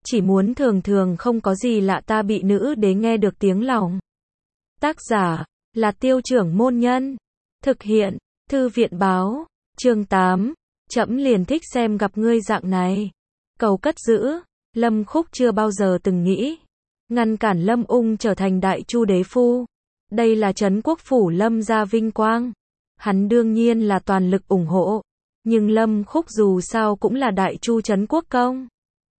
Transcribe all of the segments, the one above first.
chỉ muốn thường thường không có gì lạ ta bị nữ đế nghe được tiếng lòng. Tác giả là Tiêu Trưởng Môn Nhân. Thực hiện Thư viện Báo. Chương 8. Trẫm liền thích xem gặp ngươi dạng này. Cầu cất giữ. Lâm Khúc chưa bao giờ từng nghĩ ngăn cản Lâm Ung trở thành đại chu đế phu. Đây là trấn quốc phủ Lâm gia vinh quang. Hắn đương nhiên là toàn lực ủng hộ. Nhưng Lâm Khúc dù sao cũng là đại chu trấn quốc công.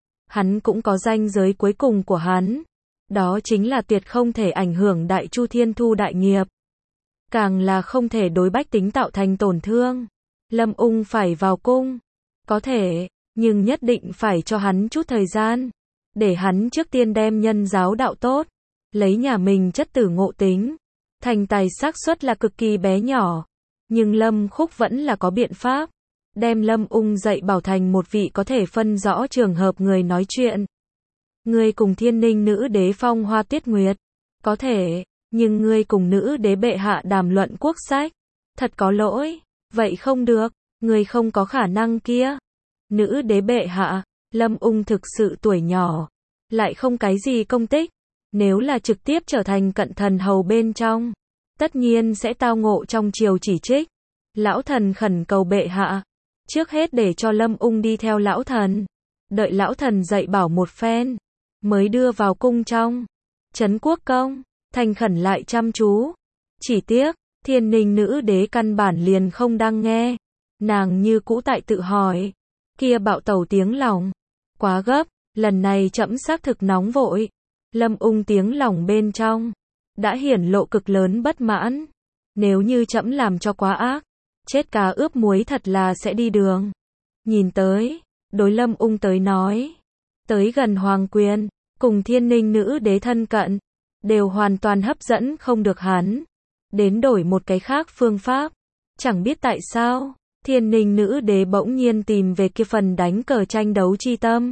Hắn cũng có ranh giới cuối cùng của hắn. Đó chính là tuyệt không thể ảnh hưởng đại chu thiên thu đại nghiệp. Càng là không thể đối bách tính tạo thành tổn thương. Lâm Ung phải vào cung. Có thể, nhưng nhất định phải cho hắn chút thời gian. Để hắn trước tiên đem nhân giáo đạo tốt. Lấy nhà mình chất tử ngộ tính. Thành tài xác suất là cực kỳ bé nhỏ. Nhưng Lâm Khúc vẫn là có biện pháp. Đem Lâm Ung dạy bảo thành một vị có thể phân rõ trường hợp người nói chuyện. Ngươi cùng Thiên Ninh nữ đế phong hoa tuyết nguyệt. Có thể, nhưng ngươi cùng nữ đế bệ hạ đàm luận quốc sách. Thật có lỗi. Vậy không được, ngươi không có khả năng kia. Nữ đế bệ hạ, Lâm Ung thực sự tuổi nhỏ. Lại không cái gì công tích. Nếu là trực tiếp trở thành cận thần hầu bên trong. Tất nhiên sẽ tao ngộ trong triều chỉ trích. Lão thần khẩn cầu bệ hạ. Trước hết để cho Lâm Ung đi theo lão thần. Đợi lão thần dạy bảo một phen. Mới đưa vào cung trong. Trấn quốc công. Thành khẩn lại chăm chú. Chỉ tiếc, Thiên Ninh nữ đế căn bản liền không đang nghe. Nàng như cũ tại tự hỏi. Kia bạo tẩu tiếng lòng. Quá gấp, lần này trẫm xác thực nóng vội. Lâm Ung tiếng lòng bên trong. Đã hiển lộ cực lớn bất mãn. Nếu như trẫm làm cho quá ác. Chết cá ướp muối thật là sẽ đi đường. Nhìn tới, đối Lâm Ung tới nói. Tới gần hoàng quyền, cùng Thiên Ninh nữ đế thân cận. Đều hoàn toàn hấp dẫn không được hắn. Đến đổi một cái khác phương pháp. Chẳng biết tại sao, Thiên Ninh nữ đế bỗng nhiên tìm về kia phần đánh cờ tranh đấu chi tâm.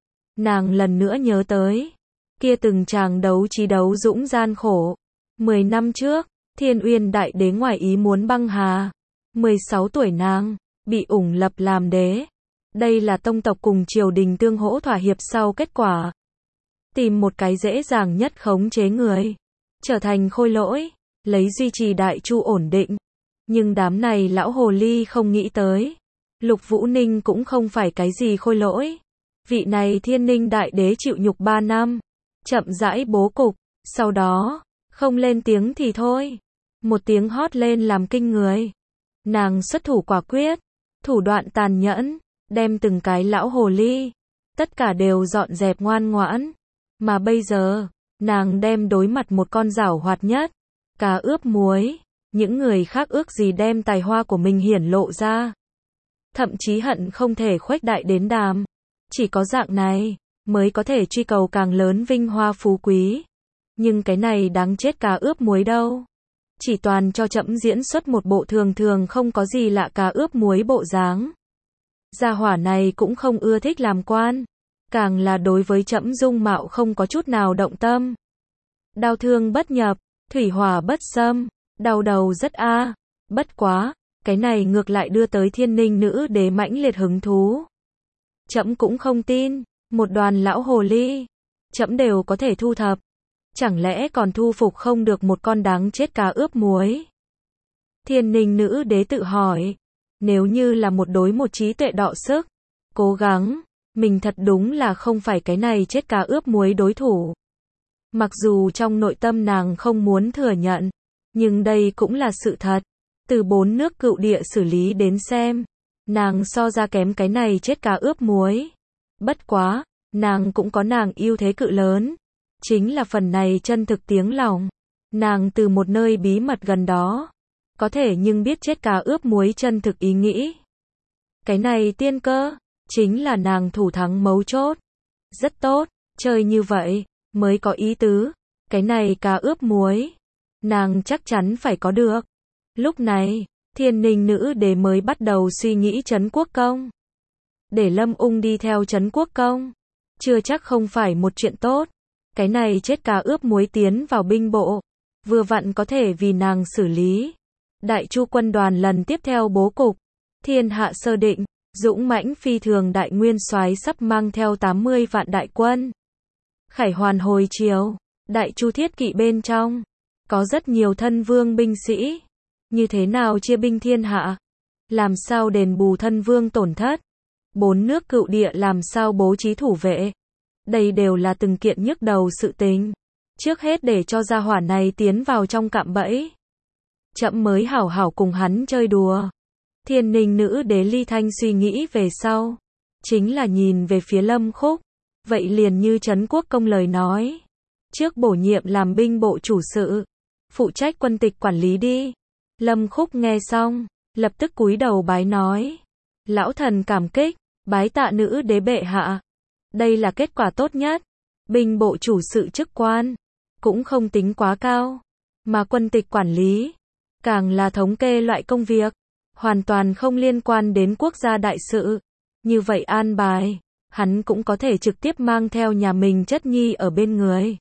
Nàng lần nữa nhớ tới. Kia từng chàng đấu trí đấu dũng gian khổ. 10 năm trước, Thiên Uyên đại đế ngoài ý muốn băng hà. 16 tuổi nàng, bị ủng lập làm đế. Đây là tông tộc cùng triều đình tương hỗ thỏa hiệp sau kết quả. Tìm một cái dễ dàng nhất khống chế người. Trở thành khôi lỗi. Lấy duy trì đại chu ổn định. Nhưng đám này lão hồ ly không nghĩ tới. Lục Vũ Ninh cũng không phải cái gì khôi lỗi. Vị này Thiên Ninh đại đế chịu nhục 3 năm. Chậm rãi bố cục. Sau đó, không lên tiếng thì thôi. Một tiếng hót lên làm kinh người. Nàng xuất thủ quả quyết. Thủ đoạn tàn nhẫn. Đem từng cái lão hồ ly. Tất cả đều dọn dẹp ngoan ngoãn. Mà bây giờ, nàng đem đối mặt một con giảo hoạt nhất. Cá ướp muối. Những người khác ước gì đem tài hoa của mình hiển lộ ra. Thậm chí hận không thể khuếch đại đến đàm. Chỉ có dạng này, mới có thể truy cầu càng lớn vinh hoa phú quý. Nhưng cái này đáng chết cá ướp muối đâu. Chỉ toàn cho trẫm diễn xuất một bộ thường thường không có gì lạ cá ướp muối bộ dáng. Gia hỏa này cũng không ưa thích làm quan. Càng là đối với trẫm dung mạo không có chút nào động tâm. Đao thương bất nhập, thủy hỏa bất xâm, đau đầu rất a. Bất quá, cái này ngược lại đưa tới Thiên Ninh nữ đế mãnh liệt hứng thú. Trẫm cũng không tin, một đoàn lão hồ ly, trẫm đều có thể thu thập. Chẳng lẽ còn thu phục không được một con đáng chết cá ướp muối? Thiên Ninh nữ đế tự hỏi, nếu như là một đối một trí tuệ đọ sức, cố gắng, mình thật đúng là không phải cái này chết cá ướp muối đối thủ. Mặc dù trong nội tâm nàng không muốn thừa nhận, nhưng đây cũng là sự thật. Từ 4 nước cựu địa xử lý đến xem, nàng so ra kém cái này chết cá ướp muối. Bất quá, nàng cũng có nàng ưu thế cự lớn. Chính là phần này chân thực tiếng lòng. Nàng từ một nơi bí mật gần đó. Có thể nhưng biết chết cá ướp muối chân thực ý nghĩ. Cái này tiên cơ, chính là nàng thủ thắng mấu chốt. Rất tốt, chơi như vậy, mới có ý tứ. Cái này cá ướp muối, nàng chắc chắn phải có được. Lúc này, Thiên Ninh nữ đế mới bắt đầu suy nghĩ trấn quốc công. Để Lâm Ung đi theo trấn quốc công, chưa chắc không phải một chuyện tốt. Cái này chết cá ướp muối tiến vào binh bộ, vừa vặn có thể vì nàng xử lý. Đại chu quân đoàn lần tiếp theo bố cục, thiên hạ sơ định, dũng mãnh phi thường đại nguyên soái sắp mang theo 80 vạn đại quân. Khải hoàn hồi chiều, đại chu thiết kỵ bên trong, có rất nhiều thân vương binh sĩ. Như thế nào chia binh thiên hạ? Làm sao đền bù thân vương tổn thất? 4 nước cựu địa làm sao bố trí thủ vệ? Đây đều là từng kiện nhức đầu sự tình. Trước hết để cho gia hỏa này tiến vào trong cạm bẫy. Trẫm mới hảo hảo cùng hắn chơi đùa. Thiên Ninh nữ đế Ly Thanh suy nghĩ về sau. Chính là nhìn về phía Lâm Khúc. Vậy liền như Trấn Quốc Công lời nói. Trước bổ nhiệm làm binh bộ chủ sự. Phụ trách quân tịch quản lý đi. Lâm Khúc nghe xong, lập tức cúi đầu bái nói. Lão thần cảm kích, bái tạ nữ đế bệ hạ. Đây là kết quả tốt nhất. Binh bộ chủ sự chức quan, cũng không tính quá cao. Mà quân tịch quản lý, càng là thống kê loại công việc, hoàn toàn không liên quan đến quốc gia đại sự. Như vậy an bài, hắn cũng có thể trực tiếp mang theo nhà mình chất nhi ở bên người.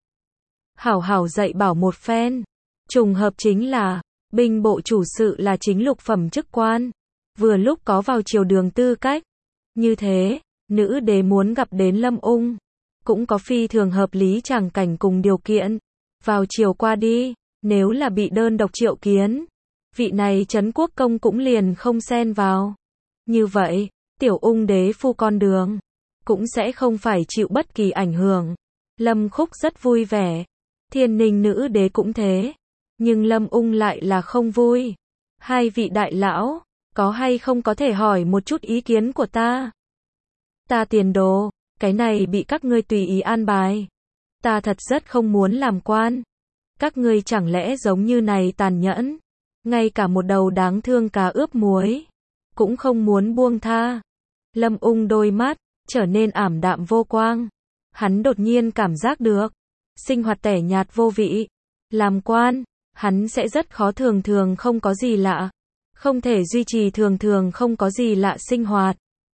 Hảo hảo dạy bảo một phen. Trùng hợp chính là, binh bộ chủ sự là chính lục phẩm chức quan. Vừa lúc có vào triều đường tư cách. Như thế, nữ đế muốn gặp đến Lâm Ung. Cũng có phi thường hợp lý tràng cảnh cùng điều kiện. Vào chiều qua đi, nếu là bị đơn độc triệu kiến, vị này Trấn Quốc Công cũng liền không xen vào. Như vậy, tiểu Ung đế phu con đường, cũng sẽ không phải chịu bất kỳ ảnh hưởng. Lâm Khúc rất vui vẻ. Thiên Ninh nữ đế cũng thế. Nhưng Lâm Ung lại là không vui. Hai vị đại lão, có hay không có thể hỏi một chút ý kiến của ta? Ta tiền đồ, cái này bị các ngươi tùy ý an bài. Ta thật rất không muốn làm quan. Các ngươi chẳng lẽ giống như này tàn nhẫn, ngay cả một đầu đáng thương cá ướp muối cũng không muốn buông tha. Lâm Ung đôi mắt trở nên ảm đạm vô quang. Hắn đột nhiên cảm giác được sinh hoạt tẻ nhạt vô vị. Làm quan, hắn sẽ rất khó thường thường không có gì lạ. Không thể duy trì thường thường không có gì lạ sinh hoạt.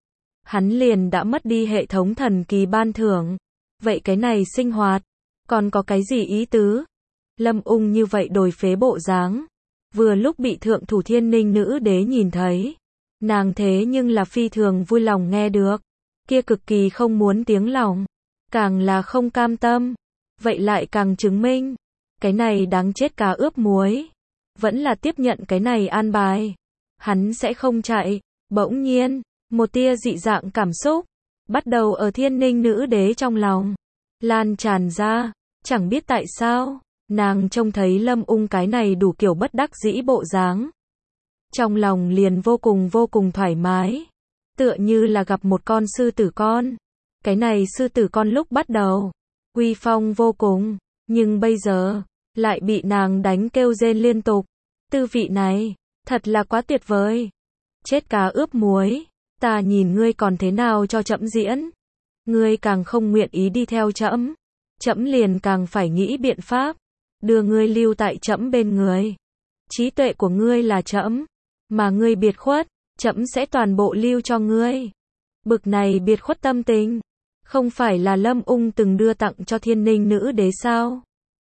Hắn liền đã mất đi hệ thống thần kỳ ban thưởng. Vậy cái này sinh hoạt, còn có cái gì ý tứ? Lâm Ung như vậy đổi phế bộ dáng. Vừa lúc bị thượng thủ Thiên Ninh nữ đế nhìn thấy. Nàng thế nhưng là phi thường vui lòng nghe được. Kia cực kỳ không muốn tiếng lòng. Càng là không cam tâm. Vậy lại càng chứng minh. Cái này đáng chết cá ướp muối. Vẫn là tiếp nhận cái này an bài. Hắn sẽ không chạy. Bỗng nhiên, một tia dị dạng cảm xúc bắt đầu ở Thiên Ninh nữ đế trong lòng lan tràn ra. Chẳng biết tại sao, nàng trông thấy Lâm Ung cái này đủ kiểu bất đắc dĩ bộ dáng. Trong lòng liền vô cùng thoải mái. Tựa như là gặp một con sư tử con. Cái này sư tử con lúc bắt đầu, uy phong vô cùng. Nhưng bây giờ, lại bị nàng đánh kêu rên liên tục. Tư vị này, thật là quá tuyệt vời. Chết cá ướp muối. Ta nhìn ngươi còn thế nào cho trẫm diễn. Ngươi càng không nguyện ý đi theo trẫm. Trẫm liền càng phải nghĩ biện pháp. Đưa ngươi lưu tại trẫm bên người. Trí tuệ của ngươi là trẫm. Mà ngươi biệt khuất, trẫm sẽ toàn bộ lưu cho ngươi. Bực này biệt khuất tâm tình. Không phải là Lâm Ung từng đưa tặng cho Thiên Ninh nữ đế sao?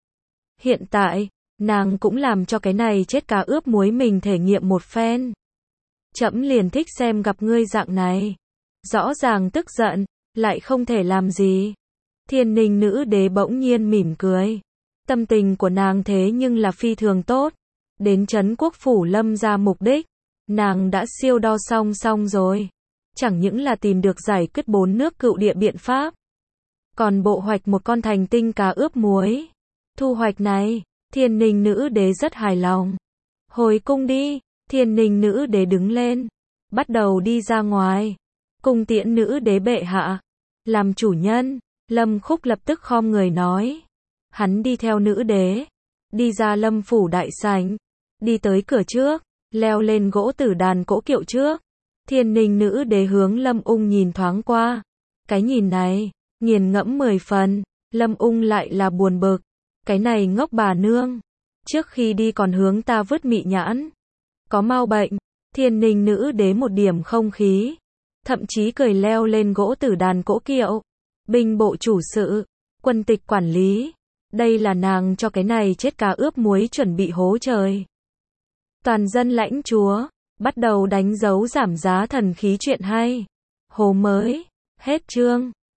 Hiện tại, nàng cũng làm cho cái này chết cá ướp muối mình thể nghiệm một phen. Trẫm liền thích xem gặp ngươi dạng này. Rõ ràng tức giận, lại không thể làm gì. Thiên Ninh nữ đế bỗng nhiên mỉm cười. Tâm tình của nàng thế nhưng là phi thường tốt. Đến Trấn Quốc phủ Lâm ra mục đích, nàng đã siêu đo xong rồi. Chẳng những là tìm được giải quyết 4 nước cựu địa biện pháp, còn bộ hoạch một con thành tinh cá ướp muối. Thu hoạch này, Thiên Ninh nữ đế rất hài lòng. Hồi cung đi. Thiên Ninh nữ đế đứng lên, bắt đầu đi ra ngoài. Cung tiễn nữ đế bệ hạ. Làm chủ nhân, Lâm Khúc lập tức khom người nói. Hắn đi theo nữ đế, đi ra Lâm phủ đại sảnh, đi tới cửa trước, leo lên gỗ tử đàn cỗ kiệu trước. Thiên Ninh nữ đế hướng Lâm Ung nhìn thoáng qua. Cái nhìn này, nghiền ngẫm 10 phần. Lâm Ung lại là buồn bực. Cái này ngốc bà nương, trước khi đi còn hướng ta vứt mị nhãn. Có mau bệnh. Thiên Ninh nữ đế một điểm không khí, thậm chí cười leo lên gỗ tử đàn cỗ kiệu. Binh bộ chủ sự, quân tịch quản lý. Đây là nàng cho cái này chết cá ướp muối chuẩn bị hố trời. Toàn dân lãnh chúa, Bắt đầu đánh dấu giảm giá thần khí truyện hay. Hố mới. Hết chương.